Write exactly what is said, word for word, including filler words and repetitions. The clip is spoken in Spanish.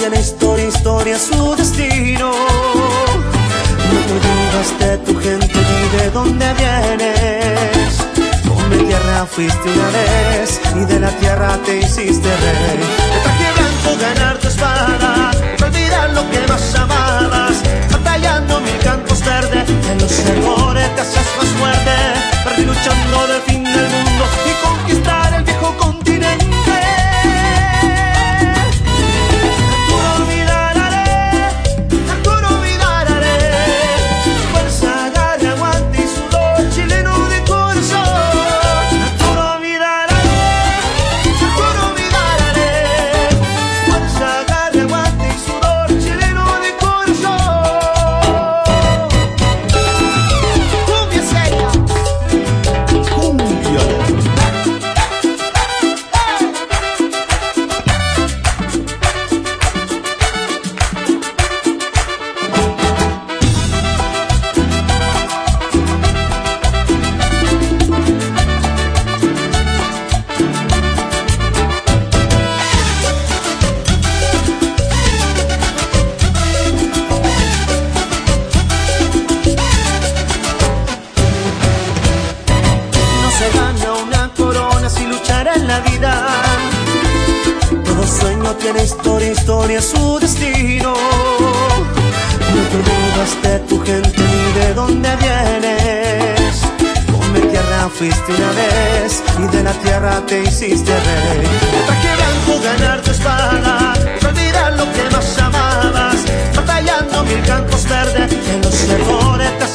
tiene historia, historia su destino. No te olvidas de tu gente ni de dónde vienes. Con mi tierra fuiste una vez y de la tierra te hiciste rey. De traje blanco ganar tu espada, no olvidar lo que más amabas. Batallando mil campos verdes, en los errores te hacías más fuerte. Perdí luchando del fin del mundo y conquistar el viejo continente. Tiene historia, historia su destino. No te olvidas de tu gente ni de dónde vienes. Con mi tierra fuiste una vez y de la tierra te hiciste rey. De traje blanco ganar tu espada, no olvidar lo que más amabas. Batallando mil campos verdes, en los errores te